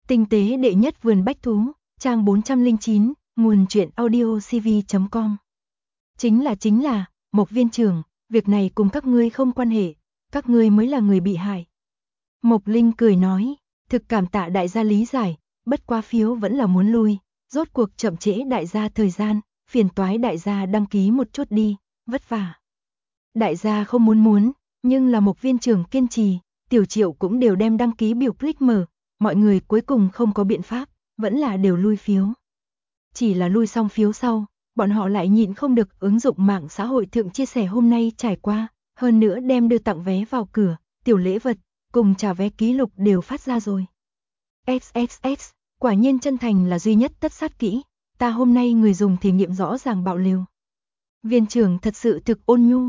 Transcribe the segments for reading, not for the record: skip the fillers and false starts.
Tinh tế đệ nhất vườn bách thú, trang 409, nguồn truyện audiocv.com. Chính là, Mộc viên trưởng, việc này cùng các ngươi không quan hệ, các ngươi mới là người bị hại. Mộc Linh cười nói, thực cảm tạ đại gia lý giải, bất qua phiếu vẫn là muốn lui, rốt cuộc chậm trễ đại gia thời gian, phiền toái đại gia đăng ký một chút đi, vất vả. Đại gia không muốn, nhưng là Mộc viên trưởng kiên trì, Tiểu Triệu cũng đều đem đăng ký biểu click mở, mọi người cuối cùng không có biện pháp, vẫn là đều lui phiếu. Chỉ là lui xong phiếu sau, bọn họ lại nhịn không được ứng dụng mạng xã hội thượng chia sẻ hôm nay trải qua, hơn nữa đem đưa tặng vé vào cửa, tiểu lễ vật, cùng trả vé ký lục đều phát ra rồi. XXX, quả nhiên chân thành là duy nhất tất sát kỹ, ta hôm nay người dùng thể nghiệm rõ ràng bạo liều. Viên trưởng thật sự thực ôn nhu.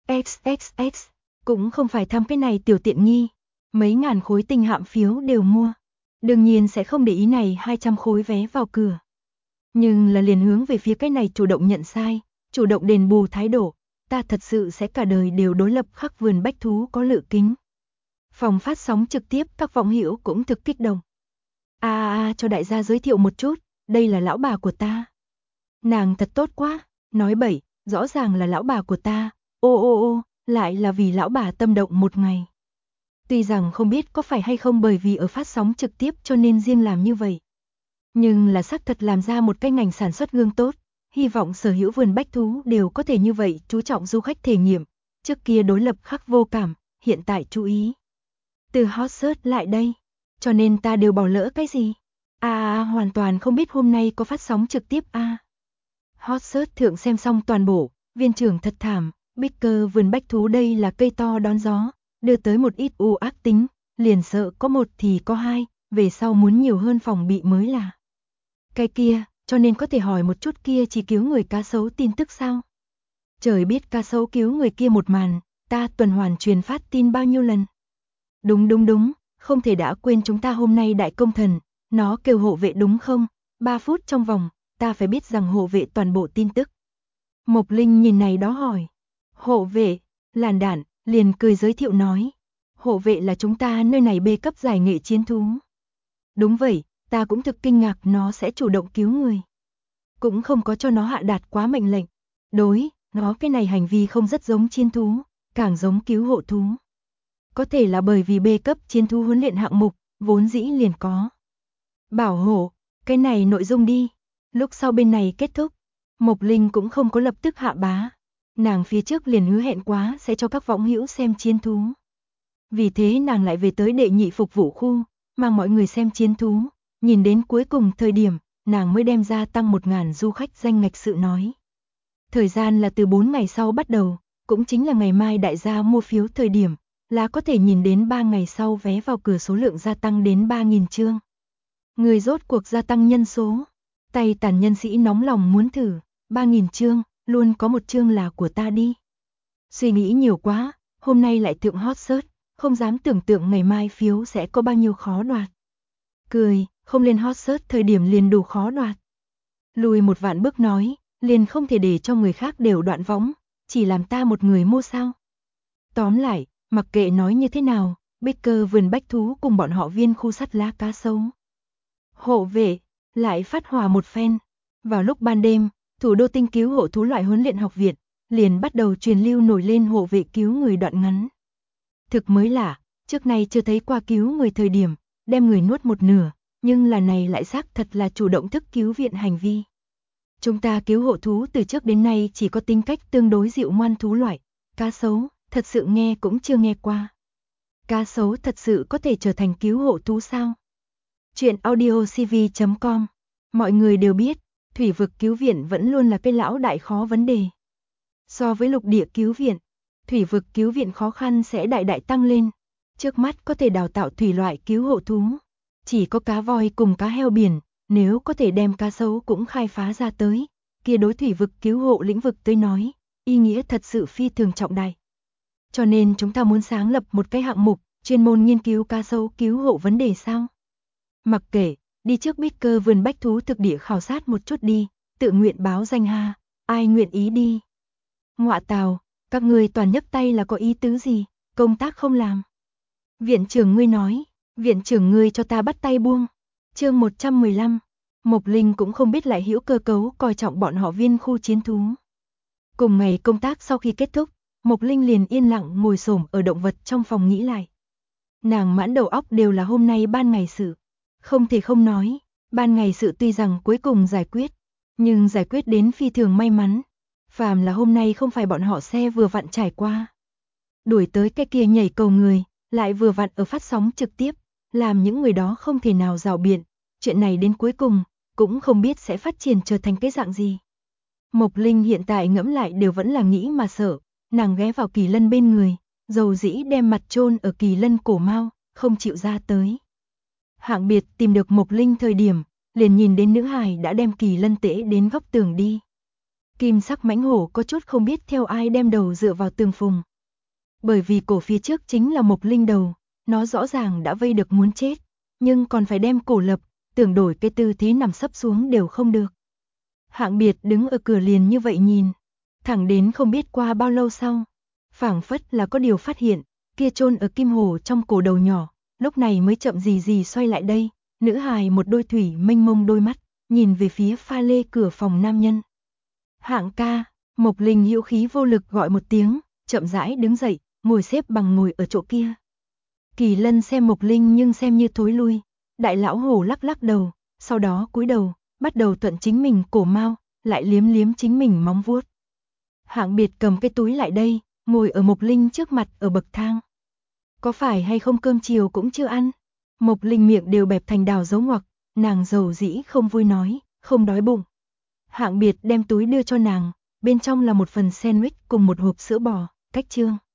XXX, cũng không phải thăm cái này tiểu tiện nghi, mấy ngàn khối tinh hạm phiếu đều mua. Đương nhiên sẽ không để ý này 200 khối vé vào cửa. Nhưng là liền hướng về phía cái này chủ động nhận sai, chủ động đền bù thái độ, ta thật sự sẽ cả đời đều đối lập Khắc vườn bách thú có lự kính. Phòng phát sóng trực tiếp các vọng hữu cũng thực kích động. Cho đại gia giới thiệu một chút, đây là lão bà của ta. Nàng thật tốt quá, nói bậy, rõ ràng là lão bà của ta, ô, lại là vì lão bà tâm động một ngày. Tuy rằng không biết có phải hay không bởi vì ở phát sóng trực tiếp cho nên riêng làm như vậy. Nhưng là xác thật làm ra một cái ngành sản xuất gương tốt, hy vọng sở hữu vườn bách thú đều có thể như vậy chú trọng du khách thể nghiệm, trước kia đối lập Khắc vô cảm, hiện tại chú ý. Từ hot search lại đây, cho nên ta đều bỏ lỡ cái gì? Hoàn toàn không biết hôm nay có phát sóng trực tiếp Hot search thượng xem xong toàn bộ, viên trưởng thật thảm, Bicker vườn bách thú đây là cây to đón gió, đưa tới một ít u ác tính, liền sợ có một thì có hai, về sau muốn nhiều hơn phòng bị mới là. Cái kia, cho nên có thể hỏi một chút kia chỉ cứu người cá sấu tin tức sao? Trời biết cá sấu cứu người kia một màn, ta tuần hoàn truyền phát tin bao nhiêu lần. Đúng, không thể đã quên chúng ta hôm nay đại công thần, nó kêu hộ vệ đúng không? 3 phút trong vòng, ta phải biết rằng hộ vệ toàn bộ tin tức. Mộc Linh nhìn này đó hỏi. Hộ vệ, làn đạn, liền cười giới thiệu nói. Hộ vệ là chúng ta nơi này bê cấp giải nghệ chiến thú. Đúng vậy, ta cũng thực kinh ngạc nó sẽ chủ động cứu người. Cũng không có cho nó hạ đạt quá mệnh lệnh. Đối, nó cái này hành vi không rất giống chiến thú, càng giống cứu hộ thú. Có thể là bởi vì bê cấp chiến thú huấn luyện hạng mục, vốn dĩ liền có. Bảo hộ, cái này nội dung đi. Lúc sau bên này kết thúc, Mộc Linh cũng không có lập tức hạ bá. Nàng phía trước liền hứa hẹn quá sẽ cho các võng hữu xem chiến thú. Vì thế nàng lại về tới đệ nhị phục vụ khu, mang mọi người xem chiến thú. Nhìn đến cuối cùng thời điểm, nàng mới đem ra tăng 1.000 du khách danh ngạch sự nói. Thời gian là từ 4 ngày sau bắt đầu, cũng chính là ngày mai đại gia mua phiếu thời điểm, là có thể nhìn đến 3 ngày sau vé vào cửa số lượng gia tăng đến 3.000 chương. Người rốt cuộc gia tăng nhân số, tay tàn nhân sĩ nóng lòng muốn thử, 3.000 chương, luôn có một chương là của ta đi. Suy nghĩ nhiều quá, hôm nay lại thượng hot search, không dám tưởng tượng ngày mai phiếu sẽ có bao nhiêu khó đoạt. Cười, không lên hot search thời điểm liền đủ khó đoạt. Lùi một vạn bước nói, liền không thể để cho người khác đều đoạn võng, chỉ làm ta một người mua sao. Tóm lại, mặc kệ nói như thế nào, Bicker vườn bách thú cùng bọn họ viên khu sắt lá cá sấu. Hộ vệ, lại phát hỏa một phen. Vào lúc ban đêm, thủ đô tinh cứu hộ thú loại huấn luyện học viện, liền bắt đầu truyền lưu nổi lên hộ vệ cứu người đoạn ngắn. Thực mới lạ, trước nay chưa thấy qua cứu người thời điểm, đem người nuốt một nửa, nhưng là này lại xác thật là chủ động thức cứu viện hành vi. Chúng ta cứu hộ thú từ trước đến nay chỉ có tính cách tương đối dịu ngoan thú loại, cá sấu, thật sự nghe cũng chưa nghe qua. Cá sấu thật sự có thể trở thành cứu hộ thú sao? Chuyện audiocv.com. Mọi người đều biết, thủy vực cứu viện vẫn luôn là cái lão đại khó vấn đề. So với lục địa cứu viện, thủy vực cứu viện khó khăn sẽ đại đại tăng lên. Trước mắt có thể đào tạo thủy loại cứu hộ thú, chỉ có cá voi cùng cá heo biển, nếu có thể đem cá sấu cũng khai phá ra tới, kia đối thủy vực cứu hộ lĩnh vực tới nói, ý nghĩa thật sự phi thường trọng đại. Cho nên chúng ta muốn sáng lập một cái hạng mục, chuyên môn nghiên cứu cá sấu cứu hộ vấn đề sao? Mặc kệ, đi trước Bicker vườn bách thú thực địa khảo sát một chút đi, tự nguyện báo danh ha, ai nguyện ý đi. Ngọa tào, các ngươi toàn nhấc tay là có ý tứ gì, công tác không làm. Viện trưởng ngươi nói, viện trưởng ngươi cho ta bắt tay buông. Chương 115. Mộc Linh cũng không biết Lại Hữu cơ cấu coi trọng bọn họ viên khu chiến thú. Cùng ngày công tác sau khi kết thúc, Mộc Linh liền yên lặng ngồi xổm ở động vật trong phòng nghĩ lại. Nàng mãn đầu óc đều là hôm nay ban ngày sự. Không thể không nói, ban ngày sự tuy rằng cuối cùng giải quyết, nhưng giải quyết đến phi thường may mắn. Phàm là hôm nay không phải bọn họ xe vừa vặn trải qua. Đuổi tới cái kia nhảy cầu người, lại vừa vặn ở phát sóng trực tiếp, làm những người đó không thể nào rào biện. Chuyện này đến cuối cùng, cũng không biết sẽ phát triển trở thành cái dạng gì. Mộc Linh hiện tại ngẫm lại đều vẫn là nghĩ mà sợ, nàng ghé vào Kỳ Lân bên người, dầu dĩ đem mặt chôn ở Kỳ Lân cổ mao, không chịu ra tới. Hạng Biệt tìm được Mộc Linh thời điểm, liền nhìn đến nữ hài đã đem Kỳ Lân tễ đến góc tường đi. Kim sắc mãnh hổ có chút không biết theo ai đem đầu dựa vào tường phùng. Bởi vì cổ phía trước chính là Mộc Linh đầu, nó rõ ràng đã vây được muốn chết, nhưng còn phải đem cổ lập, tưởng đổi cái tư thế nằm sấp xuống đều không được. Hạng Biệt đứng ở cửa liền như vậy nhìn, thẳng đến không biết qua bao lâu sau, phảng phất là có điều phát hiện, kia chôn ở kim hổ trong cổ đầu nhỏ, lúc này mới chậm gì xoay lại đây, nữ hài một đôi thủy mênh mông đôi mắt, nhìn về phía pha lê cửa phòng nam nhân. Hạng ca, Mộc Linh hữu khí vô lực gọi một tiếng, chậm rãi đứng dậy, ngồi xếp bằng ngồi ở chỗ kia. Kỳ Lân xem Mộc Linh nhưng xem như thối lui, đại lão hổ lắc lắc đầu, sau đó cúi đầu, bắt đầu thuận chính mình cổ mao, lại liếm liếm chính mình móng vuốt. Hạng Biệt cầm cái túi lại đây, ngồi ở Mộc Linh trước mặt ở bậc thang. Có phải hay không cơm chiều cũng chưa ăn? Mộc Linh miệng đều bẹp thành đào dấu ngoặc, nàng dầu dĩ không vui nói, không đói bụng. Hạng Biệt đem túi đưa cho nàng, bên trong là một phần sandwich cùng một hộp sữa bò, cách trương.